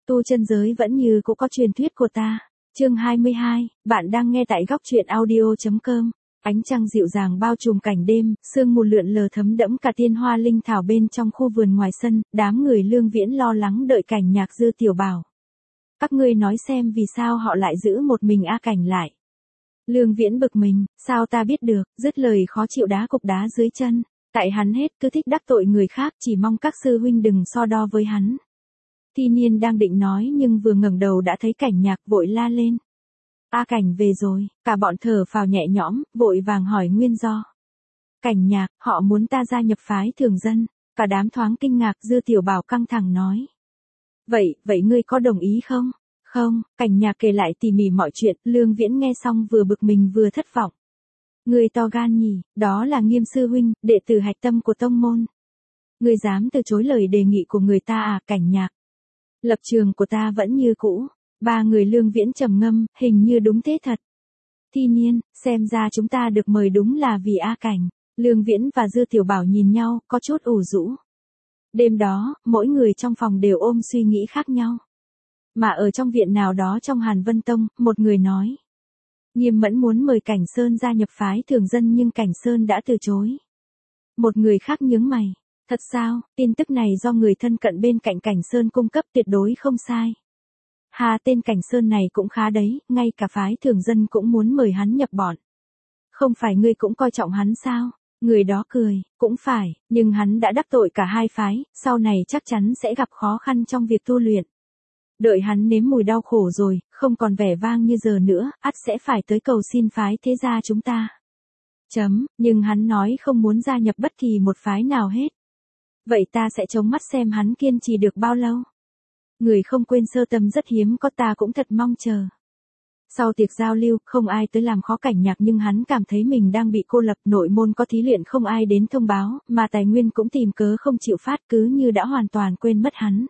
Tu chân giới vẫn như cũ có truyền thuyết của ta. Chương 22, bạn đang nghe tại góc truyện audio.com. Ánh trăng dịu dàng bao trùm cảnh đêm, sương mù lượn lờ thấm đẫm cả tiên hoa linh thảo bên trong khu vườn ngoài sân, đám người Lương Viễn lo lắng đợi Cảnh Nhạc Dư Tiểu bảo. Các ngươi nói xem vì sao họ lại giữ một mình A Cảnh lại. Lương Viễn bực mình, sao ta biết được, dứt lời khó chịu đá cục đá dưới chân. Tại hắn hết cứ thích đắc tội người khác, chỉ mong các sư huynh đừng so đo với hắn. Thi Niên đang định nói nhưng vừa ngẩng đầu đã thấy Cảnh Nhạc vội la lên. A Cảnh về rồi, cả bọn thở phào nhẹ nhõm, vội vàng hỏi nguyên do. Cảnh Nhạc, họ muốn ta gia nhập phái thường dân, cả đám thoáng kinh ngạc. Dư Tiểu bảo căng thẳng nói. Vậy ngươi có đồng ý không? Không, Cảnh Nhạc kể lại tỉ mỉ mọi chuyện, Lương Viễn nghe xong vừa bực mình vừa thất vọng. Ngươi to gan nhỉ, đó là Nghiêm sư huynh, đệ tử hạch tâm của tông môn. Ngươi dám từ chối lời đề nghị của người ta à? Cảnh Nhạc. Lập trường của ta vẫn như cũ. Ba người Lương Viễn trầm ngâm, hình như đúng thế thật. Thi Niên, xem ra chúng ta được mời đúng là vì A Cảnh. Lương Viễn và Dư Tiểu bảo nhìn nhau, có chút ủ rũ. Đêm đó, mỗi người trong phòng đều ôm suy nghĩ khác nhau. Mà ở trong viện nào đó trong Hàn Vân Tông, một người nói. Nghiêm Mẫn muốn mời Cảnh Sơn gia nhập phái thường dân nhưng Cảnh Sơn đã từ chối. Một người khác nhướng mày. Thật sao, tin tức này do người thân cận bên cạnh Cảnh Sơn cung cấp tuyệt đối không sai. Hà, tên Cảnh Sơn này cũng khá đấy, ngay cả phái thường dân cũng muốn mời hắn nhập bọn. Không phải ngươi cũng coi trọng hắn sao? Người đó cười, cũng phải, nhưng hắn đã đắc tội cả hai phái, sau này chắc chắn sẽ gặp khó khăn trong việc tu luyện. Đợi hắn nếm mùi đau khổ rồi, không còn vẻ vang như giờ nữa, ắt sẽ phải tới cầu xin phái thế gia chúng ta. Nhưng hắn nói không muốn gia nhập bất kỳ một phái nào hết. Vậy ta sẽ chống mắt xem hắn kiên trì được bao lâu. Người không quên sơ tâm rất hiếm có, ta cũng thật mong chờ. Sau tiệc giao lưu, không ai tới làm khó Cảnh Nhạc nhưng hắn cảm thấy mình đang bị cô lập. Nội môn có thí luyện không ai đến thông báo, mà tài nguyên cũng tìm cớ không chịu phát, cứ như đã hoàn toàn quên mất hắn.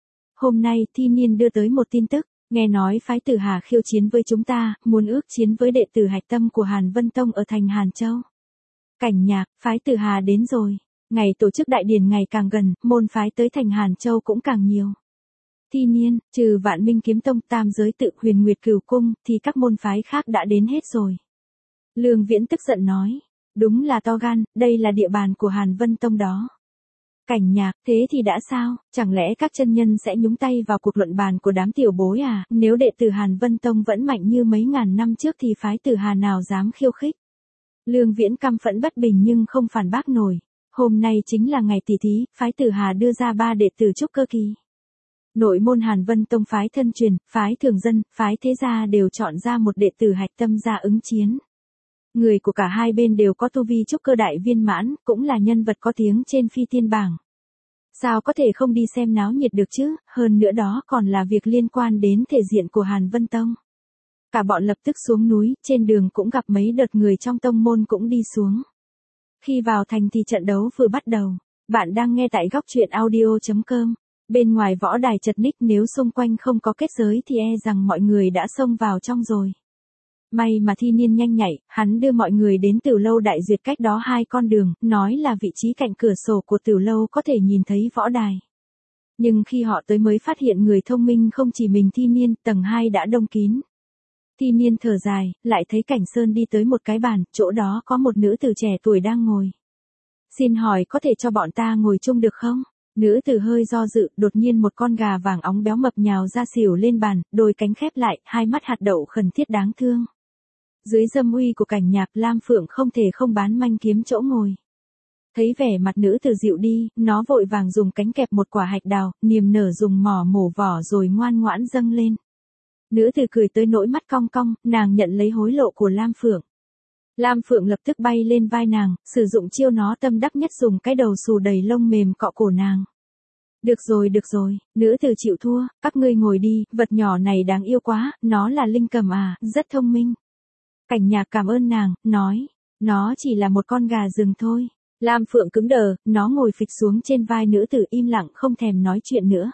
Hôm nay Thi Niên đưa tới một tin tức, nghe nói phái Tử Hà khiêu chiến với chúng ta, muốn ước chiến với đệ tử hạch tâm của Hàn Vân Tông ở thành Hàn Châu. Cảnh Nhạc, phái Tử Hà đến rồi. Ngày tổ chức đại điển ngày càng gần, môn phái tới thành Hàn Châu cũng càng nhiều. Thi Niên, trừ Vạn Minh Kiếm Tông, Tam Giới Tự, Huyền Nguyệt Cửu Cung, thì các môn phái khác đã đến hết rồi. Lương Viễn tức giận nói. Đúng là to gan, đây là địa bàn của Hàn Vân Tông đó. Cảnh Nhạc, thế thì đã sao, chẳng lẽ các chân nhân sẽ nhúng tay vào cuộc luận bàn của đám tiểu bối à? Nếu đệ tử Hàn Vân Tông vẫn mạnh như mấy ngàn năm trước thì phái Tử Hà nào dám khiêu khích. Lương Viễn căm phẫn bất bình nhưng không phản bác nổi. Hôm nay chính là ngày tỷ thí, phái Tử Hà đưa ra 3 đệ tử trúc cơ kỳ. Nội môn Hàn Vân Tông phái thân truyền, phái thường dân, phái thế gia đều chọn ra một đệ tử hạch tâm ra ứng chiến. Người của cả hai bên đều có tu vi trúc cơ đại viên mãn, cũng là nhân vật có tiếng trên phi tiên bảng. Sao có thể không đi xem náo nhiệt được chứ, hơn nữa đó còn là việc liên quan đến thể diện của Hàn Vân Tông. Cả bọn lập tức xuống núi, trên đường cũng gặp mấy đợt người trong tông môn cũng đi xuống. Khi vào thành thì trận đấu vừa bắt đầu. Bạn đang nghe tại góc truyện audio.com. Bên ngoài võ đài chật ních, nếu xung quanh không có kết giới thì e rằng mọi người đã xông vào trong rồi. May mà Thi Niên nhanh nhạy, hắn đưa mọi người đến Tử Lâu Đại Duyệt cách đó 2 con đường, nói là vị trí cạnh cửa sổ của Tử Lâu có thể nhìn thấy võ đài. Nhưng khi họ tới mới phát hiện người thông minh không chỉ mình Thi Niên, tầng 2 đã đông kín. Thi Niên thở dài, lại thấy Cảnh Sơn đi tới một cái bàn, chỗ đó có một nữ tử trẻ tuổi đang ngồi. Xin hỏi có thể cho bọn ta ngồi chung được không? Nữ tử hơi do dự, đột nhiên một con gà vàng óng béo mập nhào ra xỉu lên bàn, đôi cánh khép lại, hai mắt hạt đậu khẩn thiết đáng thương. Dưới dâm uy của Cảnh Nhạc, Lam Phượng không thể không bán manh kiếm chỗ ngồi. Thấy vẻ mặt nữ tử dịu đi, nó vội vàng dùng cánh kẹp một quả hạch đào, niềm nở dùng mỏ mổ vỏ rồi ngoan ngoãn dâng lên. Nữ tử cười tới nỗi mắt cong cong, nàng nhận lấy hối lộ của Lam Phượng. Lam Phượng lập tức bay lên vai nàng, sử dụng chiêu nó tâm đắc nhất, dùng cái đầu xù đầy lông mềm cọ cổ nàng. Được rồi, nữ tử chịu thua, các ngươi ngồi đi, vật nhỏ này đáng yêu quá, nó là linh cầm à, rất thông minh. Cảnh Nhạc cảm ơn nàng, nói, nó chỉ là một con gà rừng thôi. Lam Phượng cứng đờ, nó ngồi phịch xuống trên vai nữ tử im lặng không thèm nói chuyện nữa.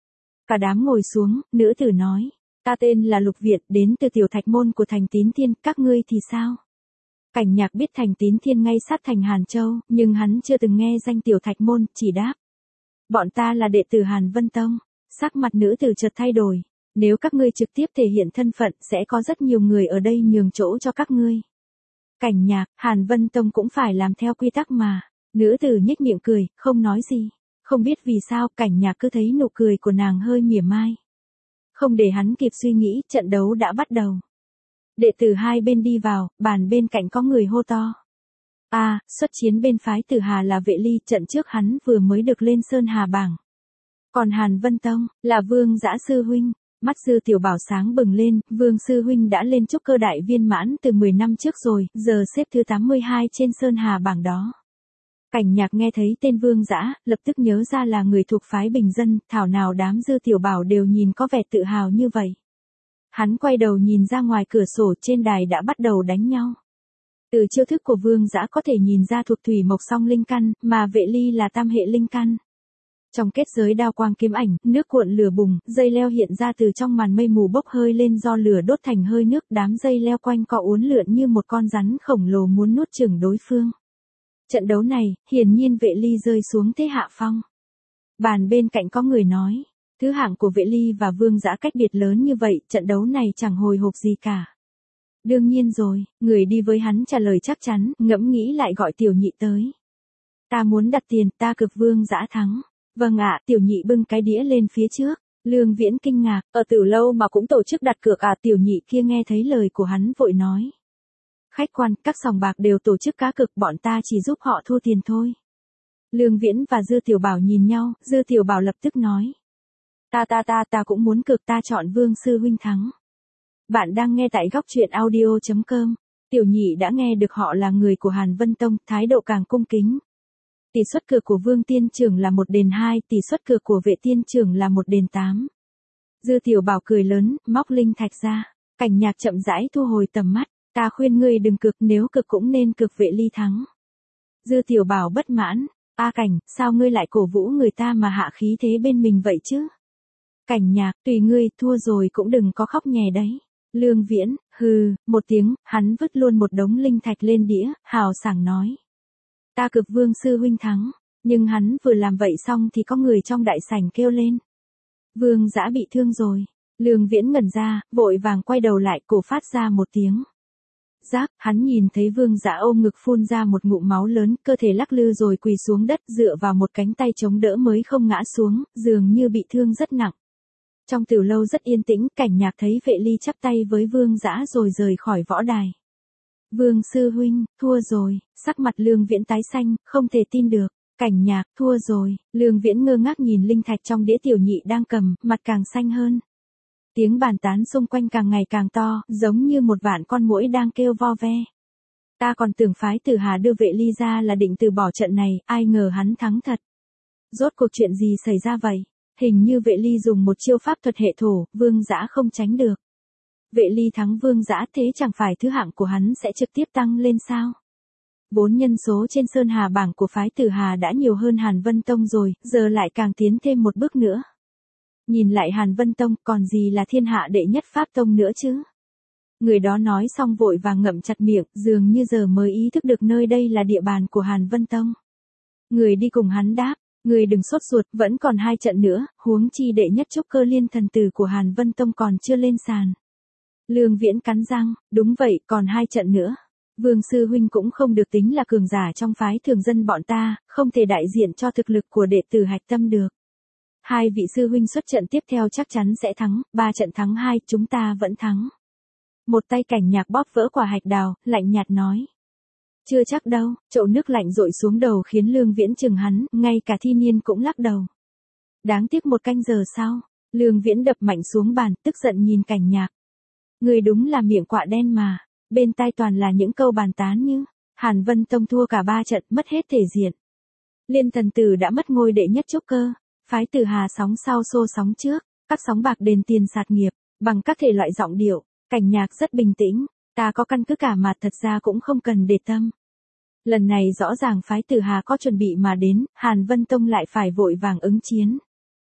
Cả đám ngồi xuống, nữ tử nói, ta tên là Lục Việt, đến từ Tiểu Thạch Môn của thành Tín Thiên, các ngươi thì sao? Cảnh Nhạc biết thành Tín Thiên ngay sát thành Hàn Châu, nhưng hắn chưa từng nghe danh Tiểu Thạch Môn, chỉ đáp. Bọn ta là đệ tử Hàn Vân Tông. Sắc mặt nữ tử chợt thay đổi. Nếu các ngươi trực tiếp thể hiện thân phận sẽ có rất nhiều người ở đây nhường chỗ cho các ngươi. Cảnh Nhạc, Hàn Vân Tông cũng phải làm theo quy tắc mà. Nữ tử nhếch miệng cười, không nói gì. Không biết vì sao Cảnh Nhạc cứ thấy nụ cười của nàng hơi mỉa mai. Không để hắn kịp suy nghĩ, trận đấu đã bắt đầu. Đệ tử hai bên đi vào, bàn bên cạnh có người hô to. Xuất chiến bên phái Tử Hà là Vệ Ly, trận trước hắn vừa mới được lên Sơn Hà bảng. Còn Hàn Vân Tông, là Vương Dã sư huynh. Mắt Dư Tiểu Bảo sáng bừng lên, Vương sư huynh đã lên trúc cơ đại viên mãn từ 10 năm trước rồi, giờ xếp thứ 82 trên Sơn Hà bảng đó. Cảnh Nhạc nghe thấy tên Vương Dã, lập tức nhớ ra là người thuộc phái bình dân, thảo nào đám Dư Tiểu Bảo đều nhìn có vẻ tự hào như vậy. Hắn quay đầu nhìn ra ngoài cửa sổ, trên đài đã bắt đầu đánh nhau. Từ chiêu thức của Vương Dã có thể nhìn ra thuộc thủy mộc song linh căn, mà Vệ Ly là tam hệ linh căn. Trong kết giới đao quang kiếm ảnh, nước cuộn lửa bùng, dây leo hiện ra từ trong màn mây mù bốc hơi lên do lửa đốt thành hơi nước, đám dây leo quanh co uốn lượn như một con rắn khổng lồ muốn nuốt chửng đối phương. Trận đấu này, hiển nhiên Vệ Ly rơi xuống thế hạ phong. Bàn bên cạnh có người nói, thứ hạng của Vệ Ly và Vương Dã cách biệt lớn như vậy, trận đấu này chẳng hồi hộp gì cả. Đương nhiên rồi, người đi với hắn trả lời chắc chắn, ngẫm nghĩ lại gọi Tiểu Nhị tới. Ta muốn đặt tiền, ta cược Vương Dã thắng. Vâng ạ, Tiểu Nhị bưng cái đĩa lên phía trước. Lương Viễn kinh ngạc, ở Tử Lâu mà cũng tổ chức đặt cược à? Tiểu Nhị kia nghe thấy lời của hắn vội nói. Khách quan, các sòng bạc đều tổ chức cá cược, bọn ta chỉ giúp họ thua tiền thôi. Lương Viễn và Dư Tiểu Bảo nhìn nhau, Dư Tiểu Bảo lập tức nói. Ta cũng muốn cược, ta chọn Vương sư huynh thắng. Bạn đang nghe tại góc truyện audio.com. Tiểu Nhị đã nghe được họ là người của Hàn Vân Tông, thái độ càng cung kính. Tỷ suất cược của Vương tiên trưởng là 1-2, tỷ suất cược của Vệ tiên trưởng là 1-8. Dư Tiểu Bảo cười lớn, móc linh thạch ra. Cảnh Nhạc chậm rãi thu hồi tầm mắt. Ta khuyên ngươi đừng cược, nếu cược cũng nên cược Vệ Ly thắng. Dư Tiểu Bảo bất mãn. Cảnh, sao ngươi lại cổ vũ người ta mà hạ khí thế bên mình vậy chứ? Cảnh Nhạc, tùy ngươi, thua rồi cũng đừng có khóc nhè đấy. Lương Viễn, hừ, một tiếng, hắn vứt luôn một đống linh thạch lên đĩa, hào sảng nói. Ta cược Vương sư huynh thắng, nhưng hắn vừa làm vậy xong thì có người trong đại sảnh kêu lên. Vương Dã bị thương rồi. Lương Viễn ngẩn ra, vội vàng quay đầu lại, cổ phát ra một tiếng. Rác, hắn nhìn thấy Vương Dã ôm ngực phun ra một ngụm máu lớn, cơ thể lắc lư rồi quỳ xuống đất, dựa vào một cánh tay chống đỡ mới không ngã xuống, dường như bị thương rất nặng. Trong Tử Lâu rất yên tĩnh, Cảnh Nhạc thấy Vệ Ly chắp tay với Vương Dã rồi rời khỏi võ đài. Vương sư huynh, thua rồi, sắc mặt Lương Viễn tái xanh, không thể tin được. Cảnh Nhạc, thua rồi. Lương Viễn ngơ ngác nhìn linh thạch trong đĩa Tiểu Nhị đang cầm, mặt càng xanh hơn. Tiếng bàn tán xung quanh càng ngày càng to, giống như một vạn con muỗi đang kêu vo ve. Ta còn tưởng phái Tử Hà đưa Vệ Ly ra là định từ bỏ trận này, ai ngờ hắn thắng thật. Rốt cuộc chuyện gì xảy ra vậy? Hình như Vệ Ly dùng một chiêu pháp thuật hệ thổ, Vương Dã không tránh được. Vệ Ly thắng Vương Dã, thế chẳng phải thứ hạng của hắn sẽ trực tiếp tăng lên sao? Vốn nhân số trên Sơn Hà bảng của phái Tử Hà đã nhiều hơn Hàn Vân Tông rồi, giờ lại càng tiến thêm một bước nữa. Nhìn lại Hàn Vân Tông, còn gì là thiên hạ đệ nhất pháp tông nữa chứ? Người đó nói xong vội vàng ngậm chặt miệng, dường như giờ mới ý thức được nơi đây là địa bàn của Hàn Vân Tông. Người đi cùng hắn đáp, người đừng sốt ruột, vẫn còn 2 trận nữa, huống chi đệ nhất trúc cơ liên thần tử của Hàn Vân Tông còn chưa lên sàn. Lương Viễn cắn răng, đúng vậy, còn 2 trận nữa. Vương sư huynh cũng không được tính là cường giả trong phái thường dân bọn ta, không thể đại diện cho thực lực của đệ tử Hạch Tâm được. 2 vị sư huynh xuất trận tiếp theo chắc chắn sẽ thắng, 3 trận thắng 2, chúng ta vẫn thắng. Một tay Cảnh Nhạc bóp vỡ quả hạch đào, lạnh nhạt nói. Chưa chắc đâu, chậu nước lạnh dội xuống đầu khiến Lương Viễn chừng hắn, ngay cả Thi Niên cũng lắc đầu. Đáng tiếc 1 canh giờ sau, Lương Viễn đập mạnh xuống bàn, tức giận nhìn Cảnh Nhạc. Người đúng là miệng quạ đen mà, bên tai toàn là những câu bàn tán như, Hàn Vân Tông thua cả 3 trận, mất hết thể diện. Liên thần tử đã mất ngôi đệ nhất trúc cơ, phái Tử Hà sóng sau xô sóng trước, các sóng bạc đền tiền sạt nghiệp, bằng các thể loại giọng điệu. Cảnh Nhạc rất bình tĩnh, ta có căn cứ cả mà thật ra cũng không cần để tâm. Lần này rõ ràng phái Tử Hà có chuẩn bị mà đến, Hàn Vân Tông lại phải vội vàng ứng chiến.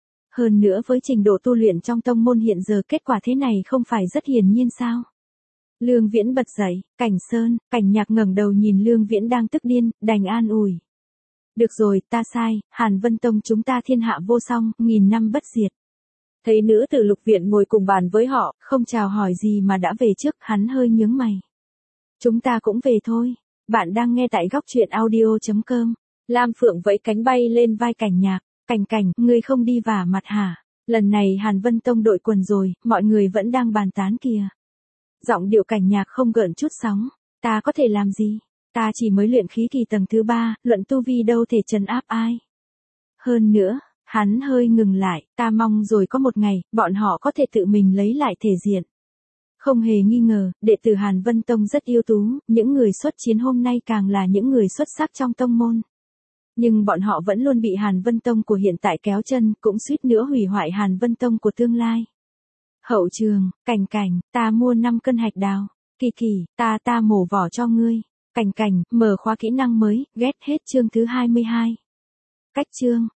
Hơn nữa với trình độ tu luyện trong tông môn hiện giờ kết quả thế này không phải rất hiển nhiên sao? Lương Viễn bật dậy, Cảnh Nhạc ngẩng đầu nhìn Lương Viễn đang tức điên, đành an ủi. Được rồi, ta sai, Hàn Vân Tông chúng ta thiên hạ vô song, nghìn năm bất diệt. Thấy nữ tử Lục viện ngồi cùng bàn với họ, không chào hỏi gì mà đã về trước, hắn hơi nhướng mày. Chúng ta cũng về thôi. Bạn đang nghe tại góc truyện audio.com. Lam Phượng vẫy cánh bay lên vai Cảnh Nhạc. Cảnh, ngươi không đi vả mặt hả? Lần này Hàn Vân Tông đội quần rồi, mọi người vẫn đang bàn tán kìa. Giọng điệu Cảnh Nhạc không gợn chút sóng. Ta có thể làm gì? Ta chỉ mới luyện khí kỳ tầng thứ 3, luận tu vi đâu thể trấn áp ai. Hơn nữa, hắn hơi ngừng lại, ta mong rồi có một ngày, bọn họ có thể tự mình lấy lại thể diện. Không hề nghi ngờ, đệ tử Hàn Vân Tông rất ưu tú, những người xuất chiến hôm nay càng là những người xuất sắc trong tông môn. Nhưng bọn họ vẫn luôn bị Hàn Vân Tông của hiện tại kéo chân, cũng suýt nữa hủy hoại Hàn Vân Tông của tương lai. Hậu trường, Cảnh, ta mua 5 cân hạch đào. Kỳ, ta mổ vỏ cho ngươi. Cảnh, mở khóa kỹ năng mới, ghét hết chương thứ 22. Cách chương.